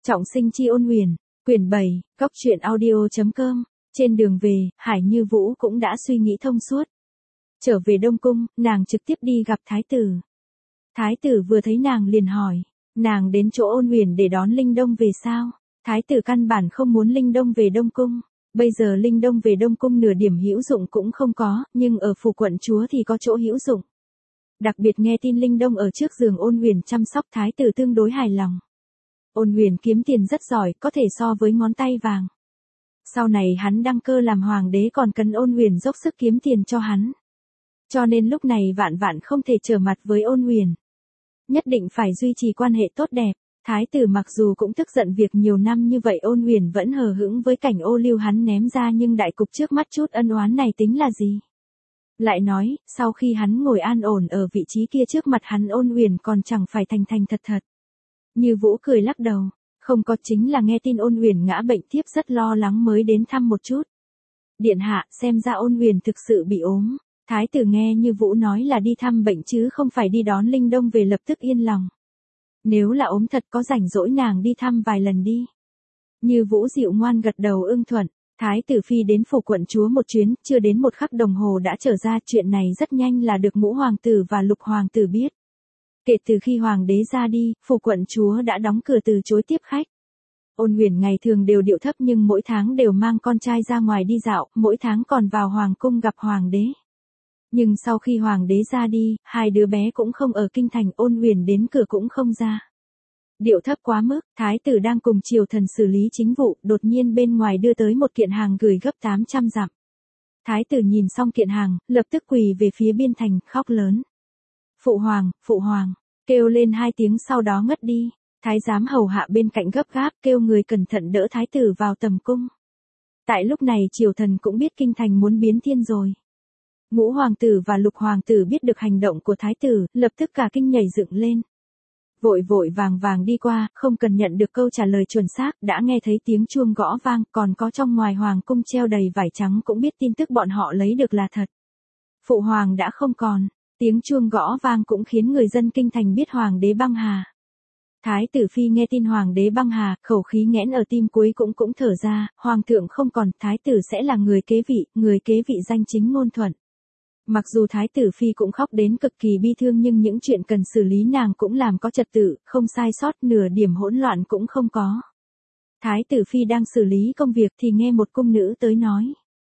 Trọng sinh chi ôn huyền, quyển 7, góc truyện audio.com. Trên đường về, Hải Như Vũ cũng đã suy nghĩ thông suốt. Trở về Đông Cung, nàng trực tiếp đi gặp Thái tử. Thái tử vừa thấy nàng liền hỏi, nàng đến chỗ ôn huyền để đón Linh Đông về sao? Thái tử căn bản không muốn Linh Đông về Đông Cung. Bây giờ Linh Đông về Đông Cung nửa điểm hữu dụng cũng không có, nhưng ở phủ quận chúa thì có chỗ hữu dụng. Đặc biệt nghe tin Linh Đông ở trước giường ôn huyền chăm sóc Thái tử tương đối hài lòng. Ôn huyền kiếm tiền rất giỏi, có thể so với ngón tay vàng. Sau này hắn đăng cơ làm hoàng đế còn cần ôn huyền dốc sức kiếm tiền cho hắn. Cho nên lúc này vạn vạn không thể trở mặt với ôn huyền. Nhất định phải duy trì quan hệ tốt đẹp. Thái tử mặc dù cũng tức giận việc nhiều năm như vậy ôn huyền vẫn hờ hững với cảnh ô liu hắn ném ra, nhưng đại cục trước mắt chút ân oán này tính là gì? Lại nói, sau khi hắn ngồi an ổn ở vị trí kia trước mặt hắn ôn huyền còn chẳng phải thành thành thật thật. Như Vũ cười lắc đầu, không có, chính là nghe tin ôn huyền ngã bệnh thiếp rất lo lắng mới đến thăm một chút. Điện hạ, xem ra ôn huyền thực sự bị ốm. Thái tử nghe Như Vũ nói là đi thăm bệnh chứ không phải đi đón Linh Đông về lập tức yên lòng. Nếu là ốm thật có rảnh rỗi nàng đi thăm vài lần đi. Như Vũ dịu ngoan gật đầu ưng thuận. Thái tử phi đến phủ quận chúa một chuyến, chưa đến một khắc đồng hồ đã trở ra, chuyện này rất nhanh là được Ngũ hoàng tử và Lục hoàng tử biết. Kể từ khi hoàng đế ra đi, phủ quận chúa đã đóng cửa từ chối tiếp khách. Ôn huyền ngày thường đều điệu thấp nhưng mỗi tháng đều mang con trai ra ngoài đi dạo, mỗi tháng còn vào hoàng cung gặp hoàng đế. Nhưng sau khi hoàng đế ra đi, hai đứa bé cũng không ở kinh thành, ôn huyền đến cửa cũng không ra. Điệu thấp quá mức, thái tử đang cùng triều thần xử lý chính vụ, đột nhiên bên ngoài đưa tới một kiện hàng gửi gấp 800 dặm. Thái tử nhìn xong kiện hàng, lập tức quỳ về phía biên thành, khóc lớn. Phụ hoàng, kêu lên 2 tiếng sau đó ngất đi. Thái giám hầu hạ bên cạnh gấp gáp kêu người cẩn thận đỡ thái tử vào tầm cung. Tại lúc này triều thần cũng biết kinh thành muốn biến thiên rồi. Ngũ hoàng tử và Lục hoàng tử biết được hành động của thái tử, lập tức cả kinh nhảy dựng lên. Vội vội vàng vàng đi qua, không cần nhận được câu trả lời chuẩn xác, đã nghe thấy tiếng chuông gõ vang, còn có trong ngoài hoàng cung treo đầy vải trắng cũng biết tin tức bọn họ lấy được là thật. Phụ hoàng đã không còn, tiếng chuông gõ vang cũng khiến người dân kinh thành biết hoàng đế băng hà. Thái tử phi nghe tin hoàng đế băng hà, khẩu khí nghẽn ở tim cuối cũng thở ra, hoàng thượng không còn, thái tử sẽ là người kế vị danh chính ngôn thuận. Mặc dù thái tử phi cũng khóc đến cực kỳ bi thương nhưng những chuyện cần xử lý nàng cũng làm có trật tự, không sai sót, nửa điểm hỗn loạn cũng không có. Thái tử phi đang xử lý công việc thì nghe một cung nữ tới nói.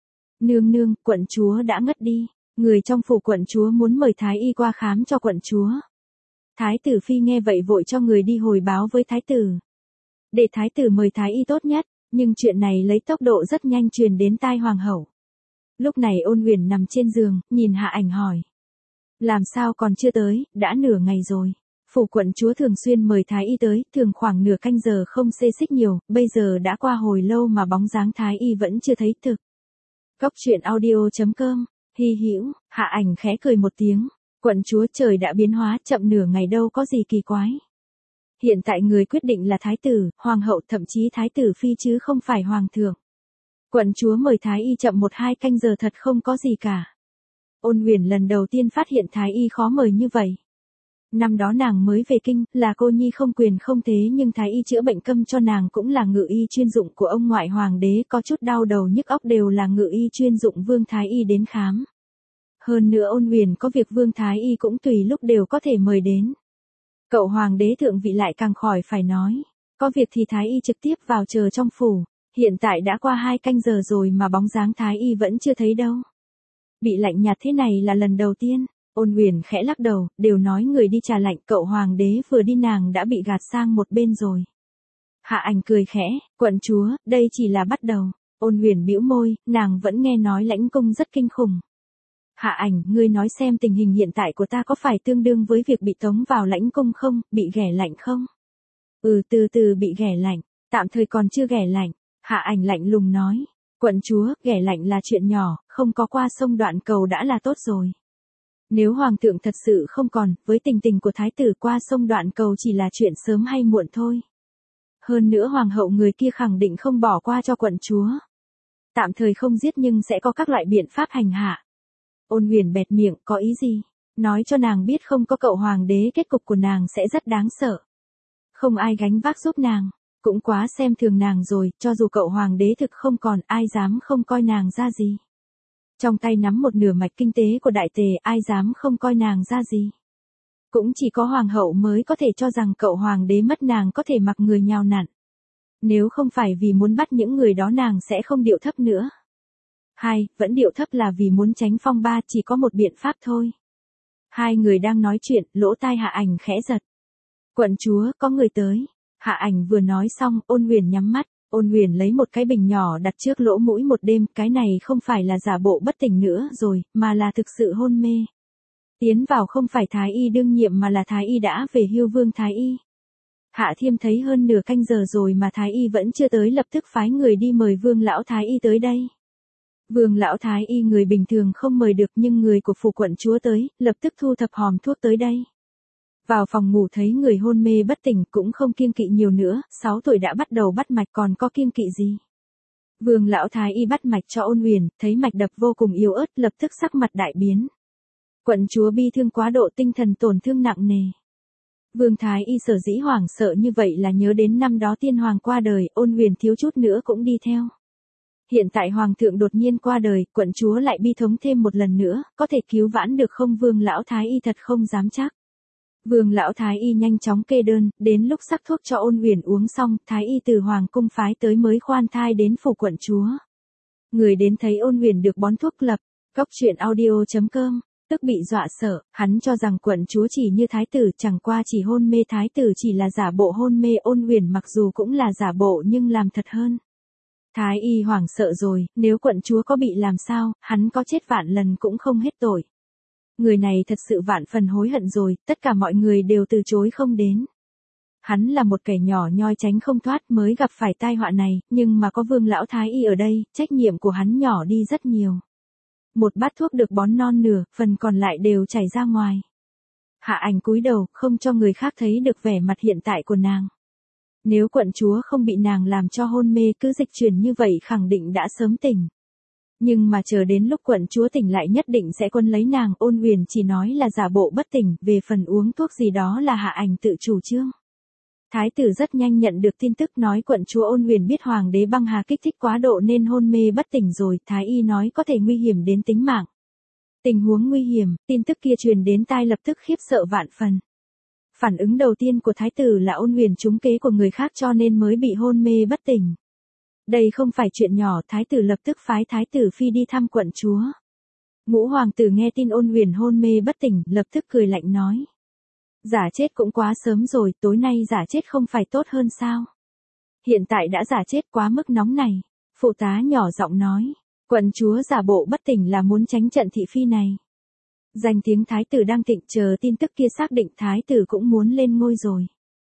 Nương, quận chúa đã ngất đi, người trong phủ quận chúa muốn mời thái y qua khám cho quận chúa. Thái tử phi nghe vậy vội cho người đi hồi báo với thái tử. Để thái tử mời thái y tốt nhất, nhưng chuyện này lấy tốc độ rất nhanh truyền đến tai hoàng hậu. Lúc này ôn huyền nằm trên giường, nhìn Hạ Ảnh hỏi. Làm sao còn chưa tới, đã nửa ngày rồi. Phủ quận chúa thường xuyên mời thái y tới, thường khoảng nửa canh giờ không xê xích nhiều, bây giờ đã qua hồi lâu mà bóng dáng thái y vẫn chưa thấy thực. Góc truyện audio.com, hy hữu, Hạ Ảnh khẽ cười một tiếng. Quận chúa, trời đã biến hóa, chậm nửa ngày đâu có gì kỳ quái. Hiện tại người quyết định là thái tử, hoàng hậu, thậm chí thái tử phi chứ không phải hoàng thượng. Quận chúa mời thái y chậm 1-2 canh giờ thật không có gì cả. Ôn huyền lần đầu tiên phát hiện thái y khó mời như vậy. Năm đó nàng mới về kinh, là cô nhi không quyền không thế nhưng thái y chữa bệnh câm cho nàng cũng là ngự y chuyên dụng của ông ngoại hoàng đế, có chút đau đầu nhức óc đều là ngự y chuyên dụng Vương thái y đến khám. Hơn nữa ôn huyền có việc Vương thái y cũng tùy lúc đều có thể mời đến. Cậu hoàng đế thượng vị lại càng khỏi phải nói. Có việc thì thái y trực tiếp vào chờ trong phủ. Hiện tại đã qua 2 canh giờ rồi mà bóng dáng thái y vẫn chưa thấy đâu. Bị lạnh nhạt thế này là lần đầu tiên. Ôn huyền khẽ lắc đầu, đều nói người đi trà lạnh, cậu hoàng đế vừa đi nàng đã bị gạt sang một bên rồi. Hạ Ảnh cười khẽ, quận chúa, đây chỉ là bắt đầu. Ôn huyền bĩu môi, nàng vẫn nghe nói lãnh cung rất kinh khủng. Hạ Ảnh, ngươi nói xem tình hình hiện tại của ta có phải tương đương với việc bị tống vào lãnh cung không, bị ghẻ lạnh không? Từ từ bị ghẻ lạnh, tạm thời còn chưa ghẻ lạnh. Hạ Ảnh lạnh lùng nói, quận chúa, ghẻ lạnh là chuyện nhỏ, không có qua sông đoạn cầu đã là tốt rồi. Nếu hoàng thượng thật sự không còn, với tình tình của thái tử qua sông đoạn cầu chỉ là chuyện sớm hay muộn thôi. Hơn nữa hoàng hậu người kia khẳng định không bỏ qua cho quận chúa. Tạm thời không giết nhưng sẽ có các loại biện pháp hành hạ. Ôn huyền bẹt miệng, có ý gì? Nói cho nàng biết không có cậu hoàng đế kết cục của nàng sẽ rất đáng sợ. Không ai gánh vác giúp nàng. Cũng quá xem thường nàng rồi, cho dù cậu hoàng đế thực không còn, ai dám không coi nàng ra gì. Trong tay nắm một nửa mạch kinh tế của đại tề, ai dám không coi nàng ra gì. Cũng chỉ có hoàng hậu mới có thể cho rằng cậu hoàng đế mất nàng có thể mặc người nhào nặn. Nếu không phải vì muốn bắt những người đó nàng sẽ không điệu thấp nữa. Hai, vẫn điệu thấp là vì muốn tránh phong ba, chỉ có một biện pháp thôi. Hai người đang nói chuyện, lỗ tai Hạ Ảnh khẽ giật. Quận chúa, có người tới. Hạ Ảnh vừa nói xong, Ôn Huyền nhắm mắt. Ôn Huyền lấy một cái bình nhỏ đặt trước lỗ mũi một đêm, cái này không phải là giả bộ bất tỉnh nữa rồi, mà là thực sự hôn mê. Tiến vào không phải Thái Y đương nhiệm mà là Thái Y đã về hưu Vương Thái Y. Hạ Thiêm thấy hơn nửa canh giờ rồi mà Thái Y vẫn chưa tới, lập tức phái người đi mời Vương lão Thái Y tới đây. Vương lão Thái Y người bình thường không mời được nhưng người của phủ quận chúa tới, lập tức thu thập hòm thuốc tới đây. Vào phòng ngủ thấy người hôn mê bất tỉnh cũng không kiêng kỵ nhiều nữa, 6 tuổi đã bắt đầu bắt mạch còn có kiêng kỵ gì. Vương lão Thái Y bắt mạch cho Ôn Huyền, thấy mạch đập vô cùng yếu ớt, lập tức sắc mặt đại biến. Quận chúa bi thương quá độ, tinh thần tổn thương nặng nề. Vương Thái Y sở dĩ hoảng sợ như vậy là nhớ đến năm đó tiên hoàng qua đời, Ôn Huyền thiếu chút nữa cũng đi theo. Hiện tại hoàng thượng đột nhiên qua đời, quận chúa lại bi thống thêm một lần nữa, có thể cứu vãn được không? Vương lão Thái Y thật không dám chắc. Vương lão Thái Y nhanh chóng kê đơn, đến lúc sắc thuốc cho Ôn Huyền uống xong, Thái Y từ hoàng cung phái tới mới khoan thai đến phủ quận chúa. Người đến thấy Ôn Huyền được bón thuốc lập, Cóc Truyện Audio.com, tức bị dọa sợ, hắn cho rằng quận chúa chỉ như thái tử, chẳng qua chỉ hôn mê, thái tử chỉ là giả bộ hôn mê. Ôn Huyền mặc dù cũng là giả bộ nhưng làm thật hơn. Thái Y hoảng sợ rồi, nếu quận chúa có bị làm sao, hắn có chết vạn lần cũng không hết tội. Người này thật sự vạn phần hối hận rồi, tất cả mọi người đều từ chối không đến. Hắn là một kẻ nhỏ nhoi tránh không thoát mới gặp phải tai họa này, nhưng mà có Vương lão Thái Y ở đây, trách nhiệm của hắn nhỏ đi rất nhiều. Một bát thuốc được bón non nửa, phần còn lại đều chảy ra ngoài. Hạ Ảnh cúi đầu, không cho người khác thấy được vẻ mặt hiện tại của nàng. Nếu quận chúa không bị nàng làm cho hôn mê cứ dịch chuyển như vậy khẳng định đã sớm tỉnh. Nhưng mà chờ đến lúc quận chúa tỉnh lại nhất định sẽ quân lấy nàng. Ôn Huyền chỉ nói là giả bộ bất tỉnh, về phần uống thuốc gì đó là Hạ Ảnh tự chủ trương. Thái tử rất nhanh nhận được tin tức nói quận chúa. Ôn Huyền biết hoàng đế băng hà kích thích quá độ nên hôn mê bất tỉnh rồi, Thái Y nói có thể nguy hiểm đến tính mạng. Tình huống nguy hiểm, tin tức kia truyền đến tai lập tức khiếp sợ vạn phần. Phản ứng đầu tiên của thái tử là Ôn Huyền trúng kế của người khác cho nên mới bị hôn mê bất tỉnh. Đây không phải chuyện nhỏ, thái tử lập tức phái thái tử phi đi thăm quận chúa. Ngũ hoàng tử nghe tin Ôn Huyền hôn mê bất tỉnh, lập tức cười lạnh nói. Giả chết cũng quá sớm rồi, tối nay giả chết không phải tốt hơn sao? Hiện tại đã giả chết quá mức nóng này. Phụ tá nhỏ giọng nói, quận chúa giả bộ bất tỉnh là muốn tránh trận thị phi này. Danh tiếng thái tử đang thịnh, chờ tin tức kia xác định thái tử cũng muốn lên ngôi rồi.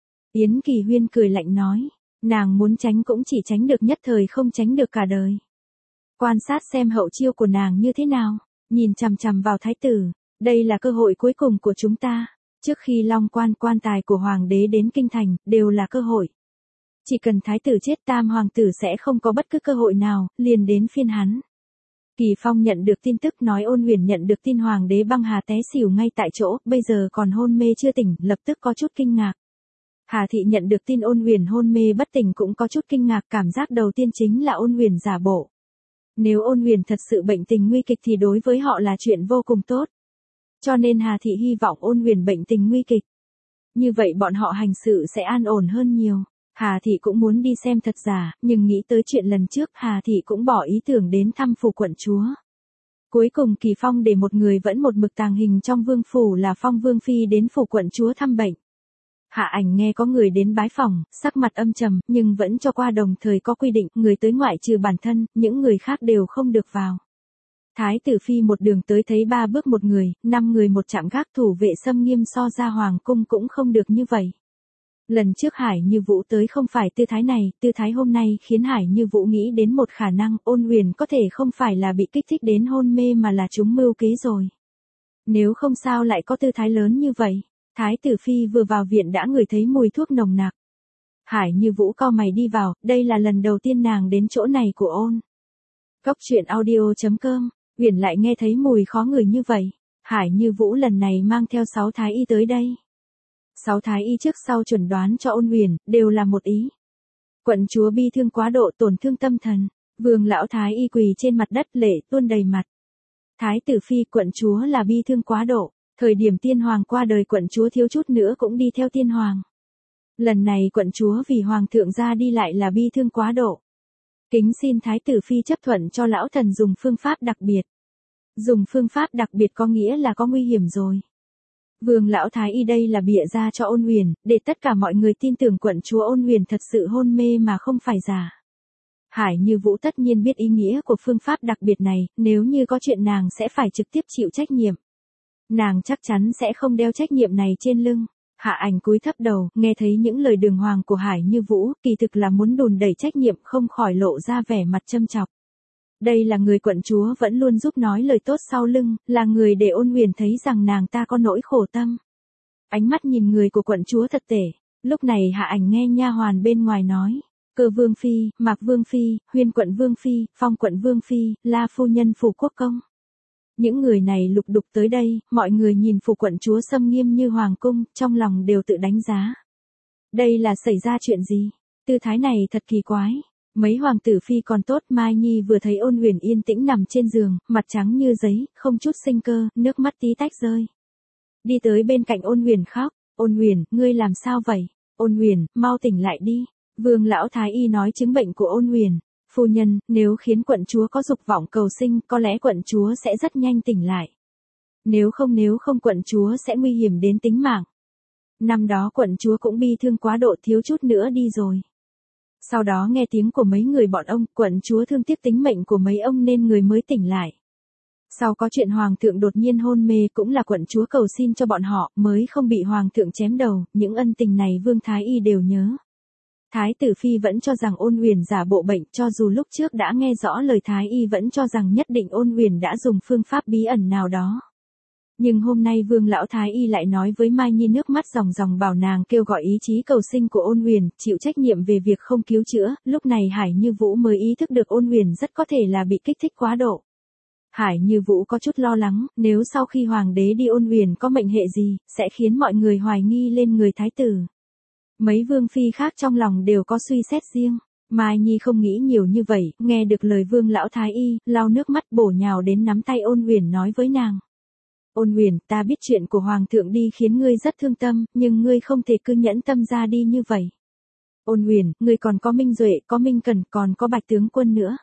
Yến Kỳ Huyên cười lạnh nói, nàng muốn tránh cũng chỉ tránh được nhất thời, không tránh được cả đời. Quan sát xem hậu chiêu của nàng như thế nào, nhìn chằm chằm vào thái tử, đây là cơ hội cuối cùng của chúng ta. Trước khi long quan tài của hoàng đế đến kinh thành, đều là cơ hội. Chỉ cần thái tử chết, tam hoàng tử sẽ không có bất cứ cơ hội nào, liền đến phiên hắn. Kỳ Phong nhận được tin tức nói Ôn Huyền nhận được tin hoàng đế băng hà té xỉu ngay tại chỗ, bây giờ còn hôn mê chưa tỉnh, lập tức có chút kinh ngạc. Hà Thị nhận được tin Ôn Huyền hôn mê bất tỉnh cũng có chút kinh ngạc, cảm giác đầu tiên chính là Ôn Huyền giả bộ. Nếu Ôn Huyền thật sự bệnh tình nguy kịch thì đối với họ là chuyện vô cùng tốt. Cho nên Hà Thị hy vọng Ôn Huyền bệnh tình nguy kịch. Như vậy bọn họ hành sự sẽ an ổn hơn nhiều. Hà Thị cũng muốn đi xem thật giả, nhưng nghĩ tới chuyện lần trước, Hà Thị cũng bỏ ý tưởng đến thăm phủ quận chúa. Cuối cùng Kỳ Phong để một người vẫn một mực tàng hình trong vương phủ là Phong Vương Phi đến phủ quận chúa thăm bệnh. Hạ Ảnh nghe có người đến bái phòng, sắc mặt âm trầm, nhưng vẫn cho qua, đồng thời có quy định, người tới ngoại trừ bản thân, những người khác đều không được vào. Thái tử phi một đường tới thấy 3 bước một người, 5 người một chạm gác, thủ vệ xâm nghiêm, so ra hoàng cung cũng không được như vậy. Lần trước Hải Như Vũ tới không phải tư thái này, tư thái hôm nay khiến Hải Như Vũ nghĩ đến một khả năng, Ôn Huyền có thể không phải là bị kích thích đến hôn mê mà là trúng mưu kế rồi. Nếu không sao lại có tư thái lớn như vậy. Thái tử phi vừa vào viện đã ngửi thấy mùi thuốc nồng nặc. Hải Như Vũ cau mày đi vào, đây là lần đầu tiên nàng đến chỗ này của Ôn. Cóc Truyện Audio.com, Huyền lại nghe thấy mùi khó ngửi như vậy. Hải Như Vũ lần này mang theo 6 thái y tới đây. 6 thái y trước sau chuẩn đoán cho Ôn Huyền, đều là một ý. Quận chúa bi thương quá độ tổn thương tâm thần. Vương lão thái y quỳ trên mặt đất lệ tuôn đầy mặt. Thái tử phi, quận chúa là bi thương quá độ. Thời điểm tiên hoàng qua đời quận chúa thiếu chút nữa cũng đi theo tiên hoàng. Lần này quận chúa vì hoàng thượng ra đi lại là bi thương quá độ. Kính xin thái tử phi chấp thuận cho lão thần dùng phương pháp đặc biệt. Dùng phương pháp đặc biệt có nghĩa là có nguy hiểm rồi. Vương lão thái y đây là bịa ra cho Ôn Huyền, để tất cả mọi người tin tưởng quận chúa Ôn Huyền thật sự hôn mê mà không phải giả. Hải Như Vũ tất nhiên biết ý nghĩa của phương pháp đặc biệt này, nếu như có chuyện nàng sẽ phải trực tiếp chịu trách nhiệm. Nàng chắc chắn sẽ không đeo trách nhiệm này trên lưng. Hạ Ảnh cúi thấp đầu, nghe thấy những lời đường hoàng của Hải Như Vũ, kỳ thực là muốn đùn đẩy trách nhiệm, không khỏi lộ ra vẻ mặt châm chọc. Đây là người quận chúa vẫn luôn giúp nói lời tốt sau lưng, là người để Ôn Huyền thấy rằng nàng ta có nỗi khổ tâm. Ánh mắt nhìn người của quận chúa thật tệ. Lúc này Hạ Ảnh nghe nha hoàn bên ngoài nói. Cơ vương phi, Mạc vương phi, Huyên quận vương phi, Phong quận vương phi, La phu nhân phủ quốc công. Những người này lục đục tới đây, mọi người nhìn phủ quận chúa xâm nghiêm như hoàng cung, trong lòng đều tự đánh giá. Đây là xảy ra chuyện gì? Tư thái này thật kỳ quái. Mấy hoàng tử phi còn tốt, Mai Nhi vừa thấy Ôn Huyền yên tĩnh nằm trên giường, mặt trắng như giấy, không chút sinh cơ, nước mắt tí tách rơi. Đi tới bên cạnh Ôn Huyền khóc. Ôn Huyền, ngươi làm sao vậy? Ôn Huyền, mau tỉnh lại đi. Vương lão thái y nói chứng bệnh của Ôn Huyền. Phu nhân, nếu khiến quận chúa có dục vọng cầu sinh, có lẽ quận chúa sẽ rất nhanh tỉnh lại. Nếu không quận chúa sẽ nguy hiểm đến tính mạng. Năm đó quận chúa cũng bi thương quá độ, thiếu chút nữa đi rồi. Sau đó nghe tiếng của mấy người bọn ông, quận chúa thương tiếc tính mệnh của mấy ông nên người mới tỉnh lại. Sau có chuyện hoàng thượng đột nhiên hôn mê cũng là quận chúa cầu xin cho bọn họ mới không bị hoàng thượng chém đầu, những ân tình này Vương Thái Y đều nhớ. Thái tử phi vẫn cho rằng Ôn Huyền giả bộ bệnh, cho dù lúc trước đã nghe rõ lời Thái Y vẫn cho rằng nhất định Ôn Huyền đã dùng phương pháp bí ẩn nào đó. Nhưng hôm nay Vương lão thái y lại nói với Mai Nhi nước mắt ròng ròng bảo nàng kêu gọi ý chí cầu sinh của Ôn Huyền, chịu trách nhiệm về việc không cứu chữa, lúc này Hải Như Vũ mới ý thức được Ôn Huyền rất có thể là bị kích thích quá độ. Hải Như Vũ có chút lo lắng, nếu sau khi hoàng đế đi Ôn Huyền có mệnh hệ gì, sẽ khiến mọi người hoài nghi lên người thái tử. Mấy vương phi khác trong lòng đều có suy xét riêng. Mai Nhi không nghĩ nhiều như vậy, nghe được lời Vương lão thái y, lau nước mắt bổ nhào đến nắm tay Ôn Huyền nói với nàng. Ôn Huyền, ta biết chuyện của hoàng thượng đi khiến ngươi rất thương tâm, nhưng ngươi không thể cứ nhẫn tâm ra đi như vậy. Ôn Huyền, ngươi còn có Minh Duệ, có Minh Cần, còn có Bạch tướng quân nữa.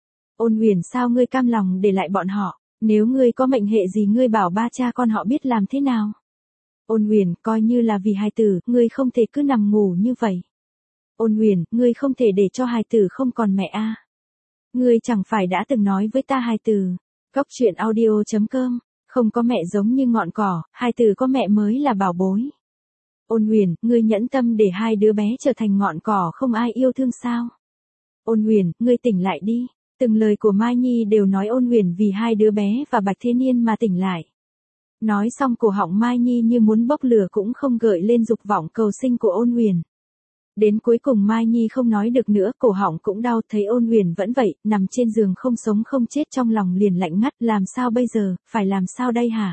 Ôn Huyền, sao ngươi cam lòng để lại bọn họ? Nếu ngươi có mệnh hệ gì ngươi bảo ba cha con họ biết làm thế nào? Ôn Huyền, coi như là vì hài tử, ngươi không thể cứ nằm ngủ như vậy. Ôn Huyền, ngươi không thể để cho hài tử không còn mẹ a. Ngươi chẳng phải đã từng nói với ta hài tử. Góc truyện audio.com. Không có mẹ giống như ngọn cỏ, hài tử có mẹ mới là bảo bối. Ôn Huyền, ngươi nhẫn tâm để hai đứa bé trở thành ngọn cỏ không ai yêu thương sao? Ôn Huyền, ngươi tỉnh lại đi. Từng lời của Mai Nhi đều nói Ôn Huyền vì hai đứa bé và Bạch Thế Niên mà tỉnh lại. Nói xong cổ họng Mai Nhi như muốn bốc lửa cũng không gợi lên dục vọng cầu sinh của Ôn Huyền. Đến cuối cùng Mai Nhi không nói được nữa, cổ họng cũng đau, thấy Ôn Huyền vẫn vậy, nằm trên giường không sống không chết trong lòng liền lạnh ngắt, làm sao bây giờ, phải làm sao đây hả?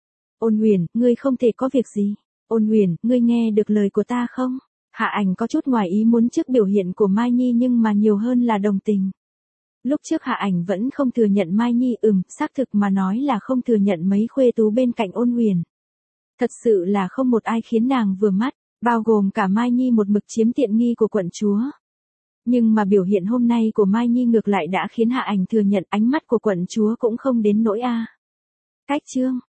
Ôn Huyền, ngươi không thể có việc gì. Ôn Huyền, ngươi nghe được lời của ta không? Hạ Ảnh có chút ngoài ý muốn trước biểu hiện của Mai Nhi nhưng mà nhiều hơn là đồng tình. Lúc trước Hạ Ảnh vẫn không thừa nhận Mai Nhi, xác thực mà nói là không thừa nhận mấy khuê tú bên cạnh Ôn Huyền. Thật sự là không một ai khiến nàng vừa mắt, bao gồm cả Mai Nhi một mực chiếm tiện nghi của quận chúa. Nhưng mà biểu hiện hôm nay của Mai Nhi ngược lại đã khiến Hạ Ảnh thừa nhận ánh mắt của quận chúa cũng không đến nỗi a. Cách chương